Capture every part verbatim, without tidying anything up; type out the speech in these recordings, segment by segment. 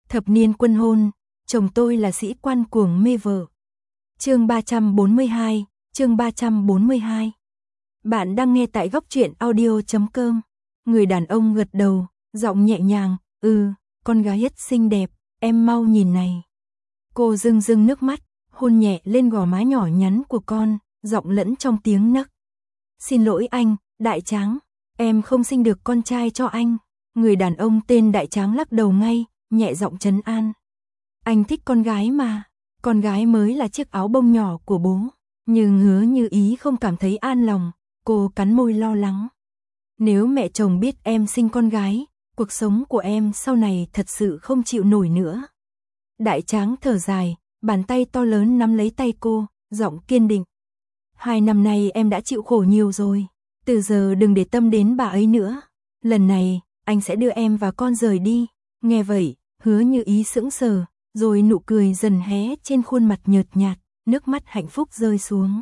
Thập niên quân hôn, chồng tôi là sĩ quan cuồng mê vợ. Chương ba trăm bốn mươi hai, chương ba trăm bốn mươi hai. Bạn đang nghe tại góc truyện audio chấm com. Người đàn ông gật đầu, giọng nhẹ nhàng, "Ừ, con gái rất xinh đẹp, em mau nhìn này." Cô rưng rưng nước mắt, hôn nhẹ lên gò má nhỏ nhắn của con, giọng lẫn trong tiếng nấc. "Xin lỗi anh, Đại Tráng, em không sinh được con trai cho anh." Người đàn ông tên Đại Tráng lắc đầu ngay, nhẹ giọng trấn an. "Anh thích con gái mà, con gái mới là chiếc áo bông nhỏ của bố." Nhưng Hứa Như Ý không cảm thấy an lòng, cô cắn môi lo lắng. "Nếu mẹ chồng biết em sinh con gái, cuộc sống của em sau này thật sự không chịu nổi nữa." Đại Tráng thở dài, bàn tay to lớn nắm lấy tay cô, giọng kiên định. "Hai năm nay em đã chịu khổ nhiều rồi, từ giờ đừng để tâm đến bà ấy nữa. Lần này, anh sẽ đưa em và con rời đi." Nghe vậy, Hứa Như Ý sững sờ, rồi nụ cười dần hé trên khuôn mặt nhợt nhạt, nước mắt hạnh phúc rơi xuống.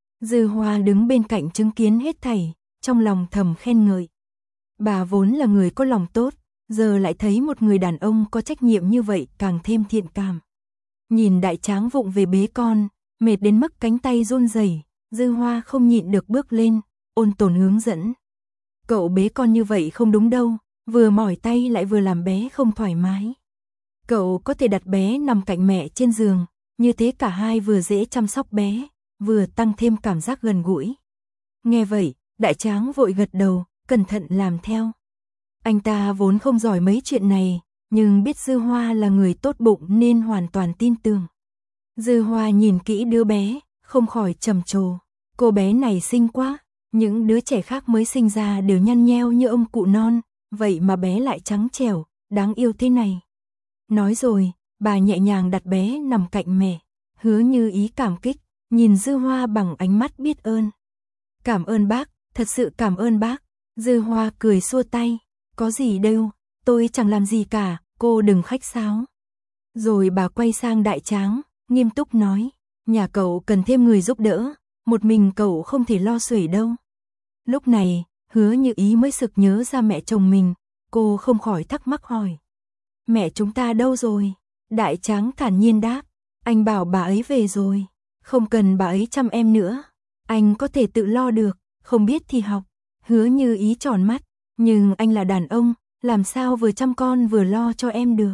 Dư Hoa đứng bên cạnh chứng kiến hết thảy, trong lòng thầm khen ngợi. Bà vốn là người có lòng tốt, giờ lại thấy một người đàn ông có trách nhiệm như vậy càng thêm thiện cảm. Nhìn Đại Tráng vụng về bế con, mệt đến mức cánh tay run rẩy, Dư Hoa không nhịn được bước lên, ôn tồn hướng dẫn. "Cậu bế con như vậy không đúng đâu, vừa mỏi tay lại vừa làm bé không thoải mái. Cậu có thể đặt bé nằm cạnh mẹ trên giường, như thế cả hai vừa dễ chăm sóc bé, vừa tăng thêm cảm giác gần gũi." Nghe vậy, Đại Tráng vội gật đầu, cẩn thận làm theo. Anh ta vốn không giỏi mấy chuyện này, nhưng biết Dư Hoa là người tốt bụng nên hoàn toàn tin tưởng. Dư Hoa nhìn kỹ đứa bé, không khỏi trầm trồ. Cô bé này xinh quá, những đứa trẻ khác mới sinh ra đều nhăn nheo như ông cụ non, vậy mà bé lại trắng trẻo, đáng yêu thế này. Nói rồi, bà nhẹ nhàng đặt bé nằm cạnh mẹ. Hứa Như Ý cảm kích, nhìn Dư Hoa bằng ánh mắt biết ơn. "Cảm ơn bác, thật sự cảm ơn bác." Dư Hoa cười xua tay, "Có gì đâu, tôi chẳng làm gì cả, cô đừng khách sáo." Rồi bà quay sang Đại Tráng, nghiêm túc nói, "Nhà cậu cần thêm người giúp đỡ, một mình cậu không thể lo xuể đâu." Lúc này, Hứa Như Ý mới sực nhớ ra mẹ chồng mình, cô không khỏi thắc mắc hỏi. "Mẹ chúng ta đâu rồi?" Đại Tráng thản nhiên đáp, "Anh bảo bà ấy về rồi, không cần bà ấy chăm em nữa, anh có thể tự lo được, không biết thì học." Hứa Như Ý tròn mắt, "Nhưng anh là đàn ông, làm sao vừa chăm con vừa lo cho em được?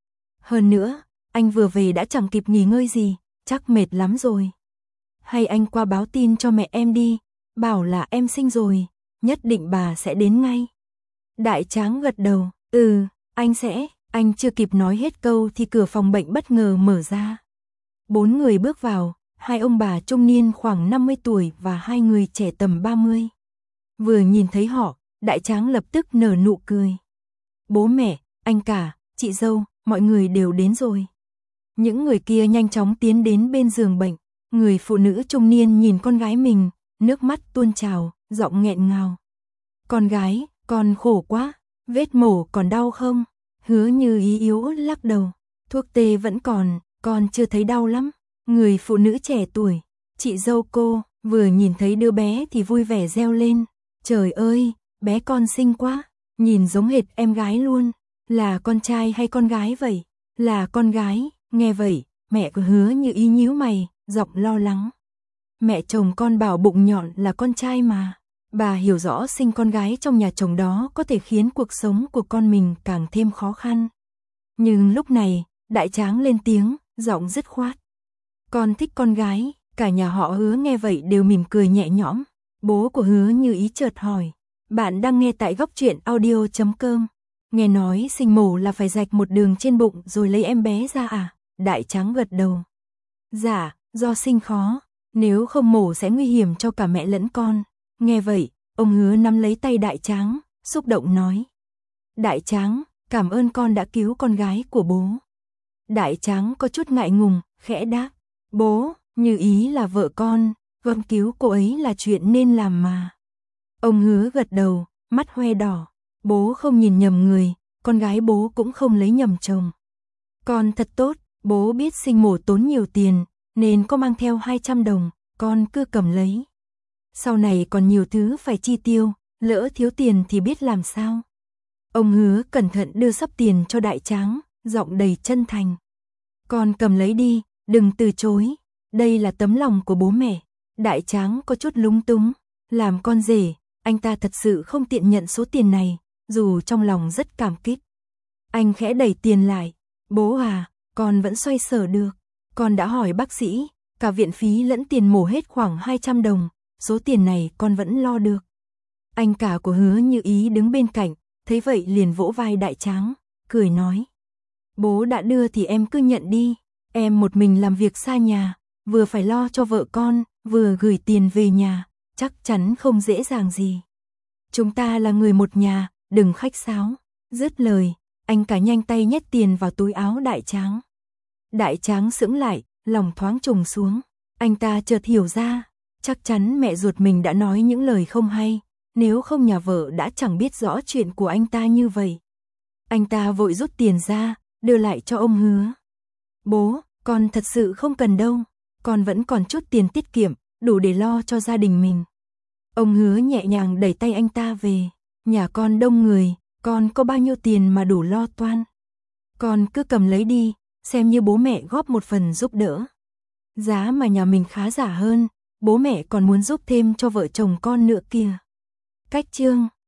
Hơn nữa, anh vừa về đã chẳng kịp nghỉ ngơi gì, chắc mệt lắm rồi. Hay anh qua báo tin cho mẹ em đi, bảo là em sinh rồi, nhất định bà sẽ đến ngay." Đại Tráng gật đầu, "Ừ, anh sẽ." Anh chưa kịp nói hết câu thì cửa phòng bệnh bất ngờ mở ra. Bốn người bước vào, hai ông bà trung niên khoảng năm mươi tuổi và hai người trẻ tầm ba mươi. Vừa nhìn thấy họ, Đại Tráng lập tức nở nụ cười. "Bố mẹ, anh cả, chị dâu, mọi người đều đến rồi." Những người kia nhanh chóng tiến đến bên giường bệnh. Người phụ nữ trung niên nhìn con gái mình, nước mắt tuôn trào, giọng nghẹn ngào. "Con gái, con khổ quá, vết mổ còn đau không?" Hứa Như Ý yếu lắc đầu, "Thuốc tê vẫn còn, con chưa thấy đau lắm." Người phụ nữ trẻ tuổi, chị dâu cô, vừa nhìn thấy đứa bé thì vui vẻ reo lên, "Trời ơi, bé con xinh quá, nhìn giống hệt em gái luôn. Là con trai hay con gái vậy?" "Là con gái." Nghe vậy, mẹ của Hứa Như Ý nhíu mày, giọng lo lắng. "Mẹ chồng con bảo bụng nhọn là con trai mà." Bà hiểu rõ sinh con gái trong nhà chồng đó có thể khiến cuộc sống của con mình càng thêm khó khăn. Nhưng lúc này, Đại Tráng lên tiếng, giọng dứt khoát. "Con thích con gái." Cả nhà họ Hứa nghe vậy đều mỉm cười nhẹ nhõm. Bố của Hứa Như Ý chợt hỏi, "Bạn đang nghe tại góc truyện audio chấm com. Nghe nói sinh mổ là phải rạch một đường trên bụng rồi lấy em bé ra à?" Đại Tráng gật đầu. "Dạ, do sinh khó, nếu không mổ sẽ nguy hiểm cho cả mẹ lẫn con." Nghe vậy, ông Hứa nắm lấy tay Đại Tráng, xúc động nói. "Đại Tráng, cảm ơn con đã cứu con gái của bố." Đại Tráng có chút ngại ngùng, khẽ đáp, "Bố, Như Ý là vợ con, vâng cứu cô ấy là chuyện nên làm mà." Ông Hứa gật đầu, mắt hoe đỏ, "Bố không nhìn nhầm người, con gái bố cũng không lấy nhầm chồng. Con thật tốt, bố biết sinh mổ tốn nhiều tiền, nên có mang theo hai trăm đồng, con cứ cầm lấy. Sau này còn nhiều thứ phải chi tiêu, lỡ thiếu tiền thì biết làm sao." Ông Hứa cẩn thận đưa sắp tiền cho Đại Tráng, giọng đầy chân thành. Con cầm lấy đi, đừng từ chối. Đây là tấm lòng của bố mẹ. Đại Tráng có chút lúng túng. Làm con rể, anh ta thật sự không tiện nhận số tiền này, dù trong lòng rất cảm kích. Anh khẽ đẩy tiền lại. Bố à, con vẫn xoay sở được. Con đã hỏi bác sĩ, cả viện phí lẫn tiền mổ hết khoảng hai trăm đồng, số tiền này con vẫn lo được. Anh cả của Hứa Như Ý đứng bên cạnh, thấy vậy liền vỗ vai Đại Tráng, cười nói. Bố đã đưa thì em cứ nhận đi, em một mình làm việc xa nhà, vừa phải lo cho vợ con, vừa gửi tiền về nhà, chắc chắn không dễ dàng gì. Chúng ta là người một nhà, đừng khách sáo. Dứt lời, anh cả nhanh tay nhét tiền vào túi áo Đại Tráng. Đại Tráng sững lại, lòng thoáng trùng xuống. Anh ta chợt hiểu ra, chắc chắn mẹ ruột mình đã nói những lời không hay, nếu không nhà vợ đã chẳng biết rõ chuyện của anh ta như vậy. Anh ta vội rút tiền ra, đưa lại cho ông Hứa. Bố, con thật sự không cần đâu, con vẫn còn chút tiền tiết kiệm, đủ để lo cho gia đình mình. Ông Hứa nhẹ nhàng đẩy tay anh ta về. Nhà con đông người, con có bao nhiêu tiền mà đủ lo toan. Con cứ cầm lấy đi, xem như bố mẹ góp một phần giúp đỡ. Giá mà nhà mình khá giả hơn, bố mẹ còn muốn giúp thêm cho vợ chồng con nữa kìa. Cách chương